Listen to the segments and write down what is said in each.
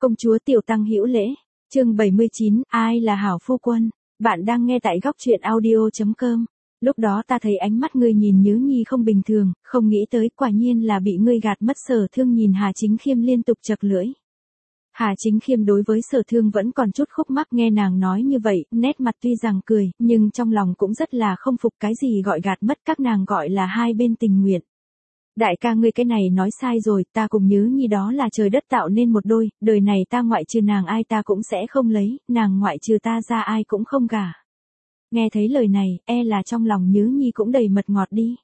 Công chúa Tiểu Tăng hữu lễ. Chương 79, ai là hảo phu quân? Bạn đang nghe tại góc truyện audio.com. Lúc đó ta thấy ánh mắt ngươi nhìn Nhứ Nhi không bình thường, không nghĩ tới quả nhiên là bị ngươi gạt mất. Sở Thương nhìn Hà Chính Khiêm liên tục chậc lưỡi. Hà Chính Khiêm đối với Sở Thương vẫn còn chút khúc mắc, nghe nàng nói như vậy, nét mặt tuy rằng cười, nhưng trong lòng cũng rất là không phục. Cái gì gọi gạt mất, các nàng gọi là hai bên tình nguyện. Đại ca ngươi cái này nói sai rồi, ta cùng Nhứ Nhi đó là trời đất tạo nên một đôi, đời này ta ngoại trừ nàng ai ta cũng sẽ không lấy, nàng ngoại trừ ta ra ai cũng không gả. Nghe thấy lời này, là trong lòng Nhứ Nhi cũng đầy mật ngọt đi.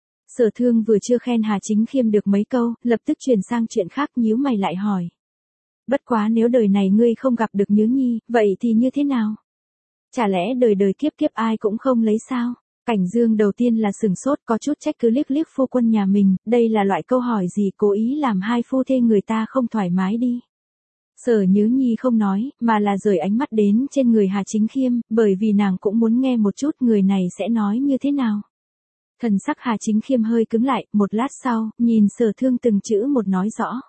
Sở Thương vừa chưa khen Hà Chính Khiêm được mấy câu, lập tức chuyển sang chuyện khác, nhíu mày lại hỏi. Bất quá nếu đời này ngươi không gặp được Nhứ Nhi, vậy thì như thế nào? Chả lẽ đời đời kiếp kiếp ai cũng không lấy sao? Cảnh Dương đầu tiên là sừng sốt, có chút trách cứ liếc liếc phu quân nhà mình, đây là loại câu hỏi gì, cố ý làm hai phu thê người ta không thoải mái đi. Sở Nhứ Nhi không nói, mà là rời ánh mắt đến trên người Hà Chính Khiêm, bởi vì nàng cũng muốn nghe một chút người này sẽ nói như thế nào. Thần sắc Hà Chính Khiêm hơi cứng lại, một lát sau, nhìn Sở Thương từng chữ một nói rõ.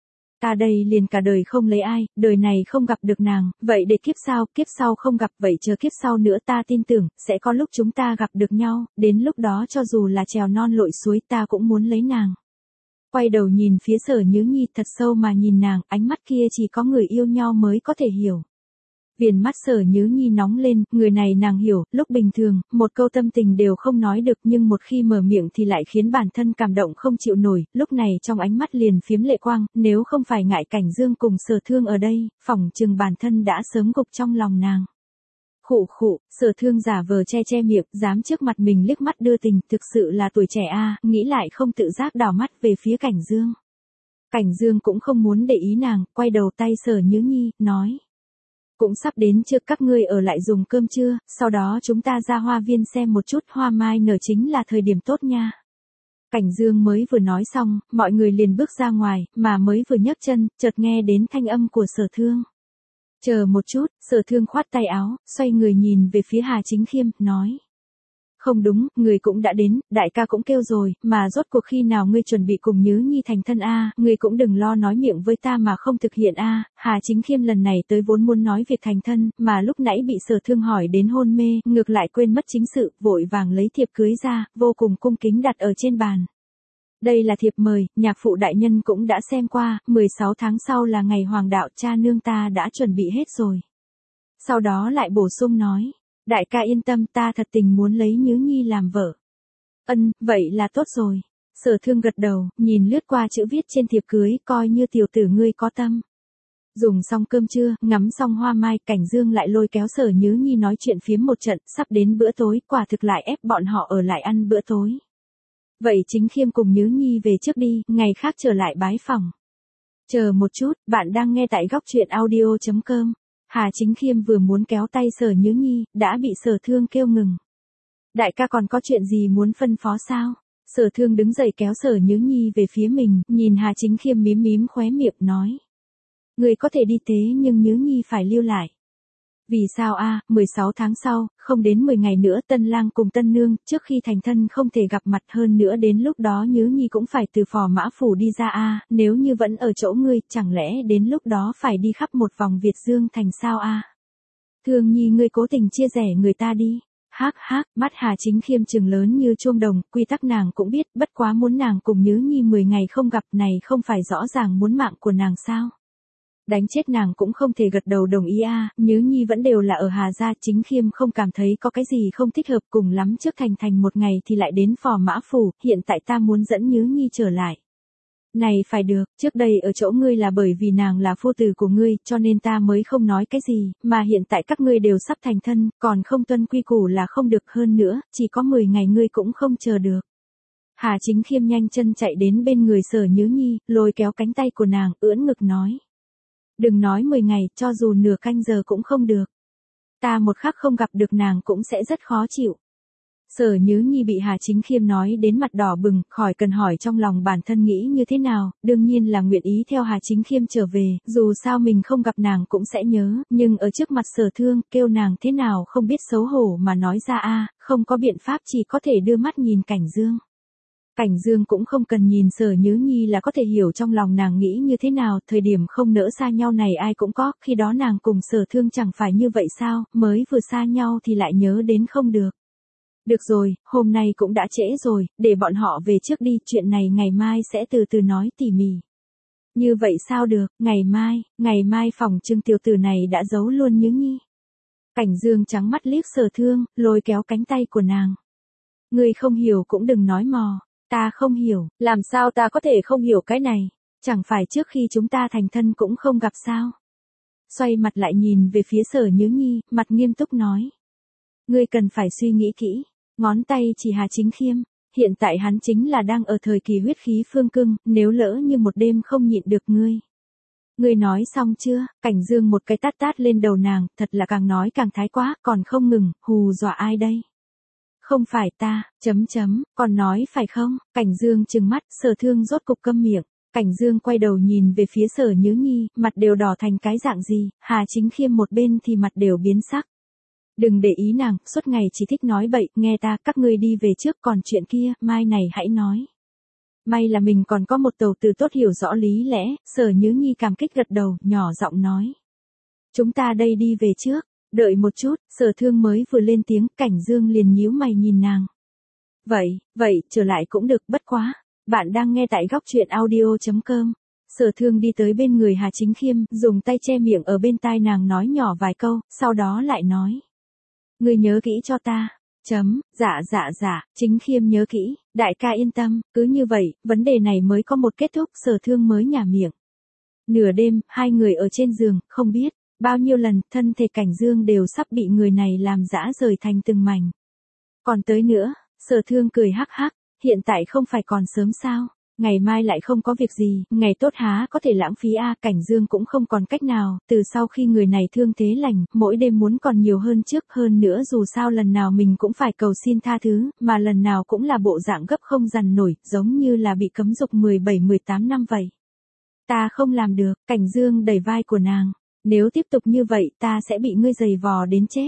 Ta đây liền cả đời không lấy ai, đời này không gặp được nàng, vậy để kiếp sau không gặp, vậy chờ kiếp sau nữa ta tin tưởng, sẽ có lúc chúng ta gặp được nhau, đến lúc đó cho dù là trèo non lội suối ta cũng muốn lấy nàng. Quay đầu nhìn phía Sở Nhứ Nhi thật sâu mà nhìn nàng, ánh mắt kia chỉ có người yêu nhau mới có thể hiểu. Viền mắt Sở Nhứ Nhi nóng lên, người này nàng hiểu, lúc bình thường, một câu tâm tình đều không nói được nhưng một khi mở miệng thì lại khiến bản thân cảm động không chịu nổi, lúc này trong ánh mắt liền phiếm lệ quang, nếu không phải ngại Cảnh Dương cùng Sở Thương ở đây, phỏng chừng bản thân đã sớm gục trong lòng nàng. Khụ khụ, Sở Thương giả vờ che miệng, dám trước mặt mình liếc mắt đưa tình, thực sự là tuổi trẻ a, nghĩ lại không tự giác đảo mắt về phía Cảnh Dương. Cảnh Dương cũng không muốn để ý nàng, quay đầu tay Sở Nhứ Nhi, nói. Cũng sắp đến chưa, các ngươi ở lại dùng cơm trưa, sau đó chúng ta ra hoa viên xem một chút, hoa mai nở chính là thời điểm tốt nha. Cảnh Dương mới vừa nói xong, mọi người liền bước ra ngoài, mà mới vừa nhấc chân, chợt nghe đến thanh âm của Sở Thương. Chờ một chút, Sở Thương khoát tay áo, xoay người nhìn về phía Hà Chính Khiêm, nói. Không đúng, người cũng đã đến, đại ca cũng kêu rồi, mà rốt cuộc khi nào ngươi chuẩn bị cùng Nhứ Nhi thành thân a, ngươi cũng đừng lo nói miệng với ta mà không thực hiện a. Hà Chính Khiêm lần này tới vốn muốn nói việc thành thân, mà lúc nãy bị Sở Thương hỏi đến hôn mê, ngược lại quên mất chính sự, vội vàng lấy thiệp cưới ra, vô cùng cung kính đặt ở trên bàn. Đây là thiệp mời, nhạc phụ đại nhân cũng đã xem qua, 16 tháng sau là ngày hoàng đạo, cha nương ta đã chuẩn bị hết rồi. Sau đó lại bổ sung nói. Đại ca yên tâm, ta thật tình muốn lấy Nhứ Nhi làm vợ. Vậy là tốt rồi. Sở Thương gật đầu, nhìn lướt qua chữ viết trên thiệp cưới, coi như tiểu tử ngươi có tâm. Dùng xong cơm trưa, ngắm xong hoa mai, Cảnh Dương lại lôi kéo Sở Nhứ Nhi nói chuyện phiếm một trận, sắp đến bữa tối, quả thực lại ép bọn họ ở lại ăn bữa tối. Vậy Chính Khiêm cùng Nhứ Nhi về trước đi, ngày khác trở lại bái phòng. Chờ một chút, bạn đang nghe tại góc truyện audio.com. Hà Chính Khiêm vừa muốn kéo tay Sở Nhứ Nhi, đã bị Sở Thương kêu ngừng. Đại ca còn có chuyện gì muốn phân phó sao? Sở Thương đứng dậy kéo Sở Nhứ Nhi về phía mình, nhìn Hà Chính Khiêm mím khóe miệng nói. Người có thể đi thế nhưng Nhứ Nhi phải lưu lại. Vì sao a? 16 tháng sau, không đến 10 ngày nữa tân lang cùng tân nương, trước khi thành thân không thể gặp mặt, hơn nữa đến lúc đó Nhứ Nhi cũng phải từ Phò Mã Phủ đi ra a, nếu như vẫn ở chỗ ngươi, chẳng lẽ đến lúc đó phải đi khắp một vòng Việt Dương thành sao a? Thương Nhi ngươi cố tình chia rẽ người ta đi. Hắc, mắt Hà Chính Khiêm trừng lớn như chuông đồng, quy tắc nàng cũng biết, bất quá muốn nàng cùng Nhứ Nhi 10 ngày không gặp này không phải rõ ràng muốn mạng của nàng sao? Đánh chết nàng cũng không thể gật đầu đồng ý a, Nhứ Nhi vẫn đều là ở Hà gia, Chính Khiêm không cảm thấy có cái gì không thích hợp, cùng lắm trước thành một ngày thì lại đến Phò Mã Phủ, hiện tại ta muốn dẫn Nhứ Nhi trở lại. Này phải được, trước đây ở chỗ ngươi là bởi vì nàng là phu tử của ngươi, cho nên ta mới không nói cái gì, mà hiện tại các ngươi đều sắp thành thân, còn không tuân quy củ là không được, hơn nữa, chỉ có 10 ngày ngươi cũng không chờ được. Hà Chính Khiêm nhanh chân chạy đến bên người Sở Nhứ Nhi, lôi kéo cánh tay của nàng, ưỡn ngực nói. Đừng nói 10 ngày, cho dù nửa canh giờ cũng không được. Ta một khắc không gặp được nàng cũng sẽ rất khó chịu. Sở Nhứ Nhi bị Hà Chính Khiêm nói đến mặt đỏ bừng, khỏi cần hỏi trong lòng bản thân nghĩ như thế nào, đương nhiên là nguyện ý theo Hà Chính Khiêm trở về, dù sao mình không gặp nàng cũng sẽ nhớ, nhưng ở trước mặt Sở Thương, kêu nàng thế nào không biết xấu hổ mà nói ra a, không có biện pháp, chỉ có thể đưa mắt nhìn Cảnh Dương. Cảnh Dương cũng không cần nhìn Sở Nhớ Nhi là có thể hiểu trong lòng nàng nghĩ như thế nào, thời điểm không nỡ xa nhau này ai cũng có, khi đó nàng cùng Sở Thương chẳng phải như vậy sao, mới vừa xa nhau thì lại nhớ đến không được. Được rồi, hôm nay cũng đã trễ rồi, để bọn họ về trước đi, chuyện này ngày mai sẽ từ từ nói tỉ mỉ. Như vậy sao được, ngày mai phòng Trương tiểu tử này đã giấu luôn Nhớ Nhi. Cảnh Dương trắng mắt liếc Sở Thương, lôi kéo cánh tay của nàng. Ngươi không hiểu cũng đừng nói mò, ta không hiểu, làm sao ta có thể không hiểu cái này, chẳng phải trước khi chúng ta thành thân cũng không gặp sao. Xoay mặt lại nhìn về phía Sở Nhớ Nhi, mặt nghiêm túc nói. Ngươi cần phải suy nghĩ kỹ, ngón tay chỉ Hà Chính Khiêm, hiện tại hắn chính là đang ở thời kỳ huyết khí phương cưng, nếu lỡ như một đêm không nhịn được ngươi. Ngươi nói xong chưa? Cảnh Dương một cái tát tát lên đầu nàng, thật là càng nói càng thái quá, còn không ngừng, hù dọa ai đây? Không phải ta, còn nói phải không? Cảnh Dương trừng mắt, Sở Thương rốt cục câm miệng. Cảnh Dương quay đầu nhìn về phía Sở Nhớ Nhi, mặt đều đỏ thành cái dạng gì, Hà Chính Khiêm một bên thì mặt đều biến sắc. Đừng để ý nàng, suốt ngày chỉ thích nói bậy, nghe ta, các ngươi đi về trước, còn chuyện kia, mai này hãy nói. May là mình còn có một tàu từ tốt hiểu rõ lý lẽ, Sở Nhớ Nhi cảm kích gật đầu, nhỏ giọng nói. Chúng ta đây đi về trước, đợi một chút, Sở Thương mới vừa lên tiếng, Cảnh Dương liền nhíu mày nhìn nàng. Vậy, trở lại cũng được, bất quá. Bạn đang nghe tại góc truyện audio.com. Sở Thương đi tới bên người Hà Chính Khiêm, dùng tay che miệng ở bên tai nàng nói nhỏ vài câu, sau đó lại nói. Ngươi nhớ kỹ cho ta. Dạ, Chính Khiêm nhớ kỹ, đại ca yên tâm, cứ như vậy, vấn đề này mới có một kết thúc, Sở Thương mới nhả miệng. Nửa đêm, hai người ở trên giường, không biết, bao nhiêu lần, thân thể Cảnh Dương đều sắp bị người này làm rã rời thành từng mảnh. Còn tới nữa, Sở Thương cười hắc hắc, hiện tại không phải còn sớm sao, ngày mai lại không có việc gì, ngày tốt há có thể lãng phí Cảnh Dương cũng không còn cách nào, từ sau khi người này thương thế lành, mỗi đêm muốn còn nhiều hơn trước, hơn nữa dù sao lần nào mình cũng phải cầu xin tha thứ, mà lần nào cũng là bộ dạng gấp không dằn nổi, giống như là bị cấm dục 17-18 năm vậy. Ta không làm được, Cảnh Dương đẩy vai của nàng, nếu tiếp tục như vậy ta sẽ bị ngươi giày vò đến chết.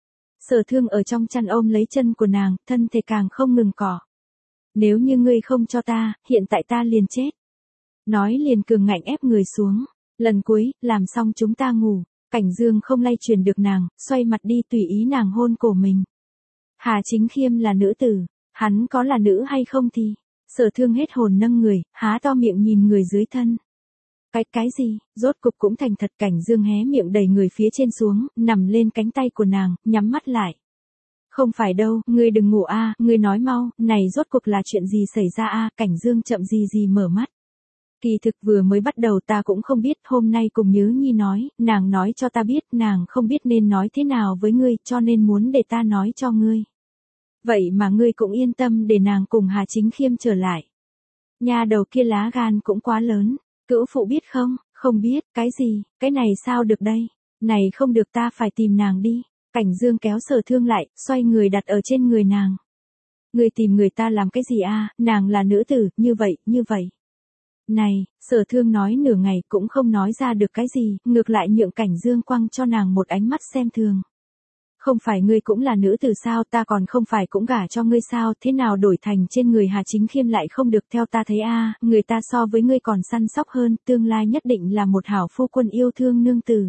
Sở Thương ở trong chăn ôm lấy chân của nàng, thân thể càng không ngừng cỏ. Nếu như ngươi không cho ta, hiện tại ta liền chết. Nói liền cường ngạnh ép người xuống. Lần cuối, làm xong chúng ta ngủ. Cảnh Dương không lay truyền được nàng, xoay mặt đi tùy ý nàng hôn cổ mình. Hà Chính Khiêm là nữ tử, hắn có là nữ hay không thì. Sở Thương hết hồn nâng người, há to miệng nhìn người dưới thân. Cái gì, rốt cục cũng thành thật. Cảnh Dương hé miệng đẩy người phía trên xuống, nằm lên cánh tay của nàng, nhắm mắt lại. Không phải đâu, ngươi đừng ngủ ngươi nói mau, này rốt cuộc là chuyện gì xảy ra Cảnh Dương chậm gì mở mắt. Kỳ thực vừa mới bắt đầu ta cũng không biết, hôm nay cùng Nhớ Nhi nói, nàng nói cho ta biết, nàng không biết nên nói thế nào với ngươi, cho nên muốn để ta nói cho ngươi. Vậy mà ngươi cũng yên tâm để nàng cùng Hà Chính Khiêm trở lại. Nhà đầu kia lá gan cũng quá lớn, cữu phụ biết không? Không biết, cái gì, cái này sao được đây? Này không được, ta phải tìm nàng đi. Cảnh Dương kéo Sở Thương lại, xoay người đặt ở trên người nàng. Người tìm người ta làm cái gì nàng là nữ tử, như vậy. Này, Sở Thương nói nửa ngày cũng không nói ra được cái gì, ngược lại nhượng Cảnh Dương quăng cho nàng một ánh mắt xem thường. Không phải ngươi cũng là nữ tử sao, ta còn không phải cũng gả cho ngươi sao, thế nào đổi thành trên người Hà Chính Khiêm lại không được, theo ta thấy người ta so với ngươi còn săn sóc hơn, tương lai nhất định là một hảo phu quân yêu thương nương tử.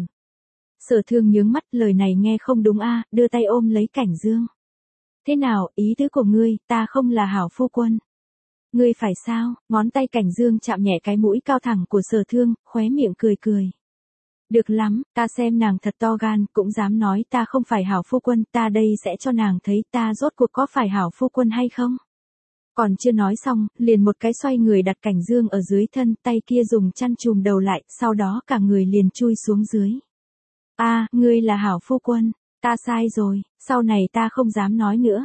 Sở Thương nhướng mắt, lời này nghe không đúng đưa tay ôm lấy Cảnh Dương. Thế nào, ý tứ của ngươi, ta không là hảo phu quân. Ngươi phải sao? Ngón tay Cảnh Dương chạm nhẹ cái mũi cao thẳng của Sở Thương, khóe miệng cười. Được lắm, ta xem nàng thật to gan, cũng dám nói ta không phải hảo phu quân, ta đây sẽ cho nàng thấy ta rốt cuộc có phải hảo phu quân hay không. Còn chưa nói xong, liền một cái xoay người đặt Cảnh Dương ở dưới thân, tay kia dùng chăn chùm đầu lại, sau đó cả người liền chui xuống dưới. Ngươi là hảo phu quân, ta sai rồi, sau này ta không dám nói nữa.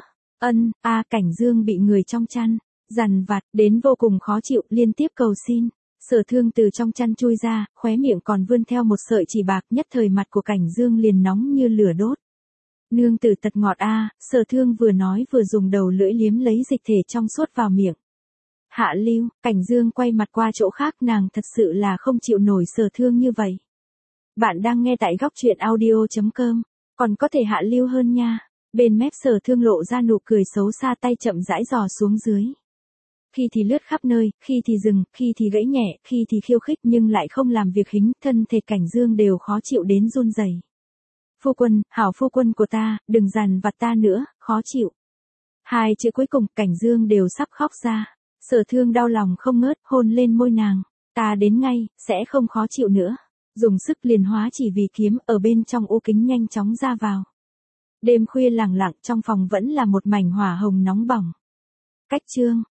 Cảnh Dương bị người trong chăn dằn vặt đến vô cùng khó chịu, liên tiếp cầu xin. Sở Thương từ trong chăn chui ra, khóe miệng còn vươn theo một sợi chỉ bạc, nhất thời mặt của Cảnh Dương liền nóng như lửa đốt. Nương tử thật ngọt Sở Thương vừa nói vừa dùng đầu lưỡi liếm lấy dịch thể trong suốt vào miệng. Hạ lưu, Cảnh Dương quay mặt qua chỗ khác, nàng thật sự là không chịu nổi Sở Thương như vậy. Bạn đang nghe tại góc truyện audio.com, còn có thể hạ lưu hơn nha. Bên mép Sở Thương lộ ra nụ cười xấu xa, tay chậm rãi dò xuống dưới. khi thì lướt khắp nơi, khi thì dừng, khi thì gãy nhẹ, khi thì khiêu khích nhưng lại không làm việc hính, thân thể Cảnh Dương đều khó chịu đến run rẩy. Phu quân, hảo phu quân của ta, đừng dằn vặt ta nữa, khó chịu. Hai chữ cuối cùng, Cảnh Dương đều sắp khóc ra. Sở Thương đau lòng không ngớt, hôn lên môi nàng. Ta đến ngay, sẽ không khó chịu nữa. Dùng sức liền hóa chỉ vì kiếm ở bên trong ô kính nhanh chóng ra vào. Đêm khuya lặng lặng trong phòng vẫn là một mảnh hỏa hồng nóng bỏng. Cách chương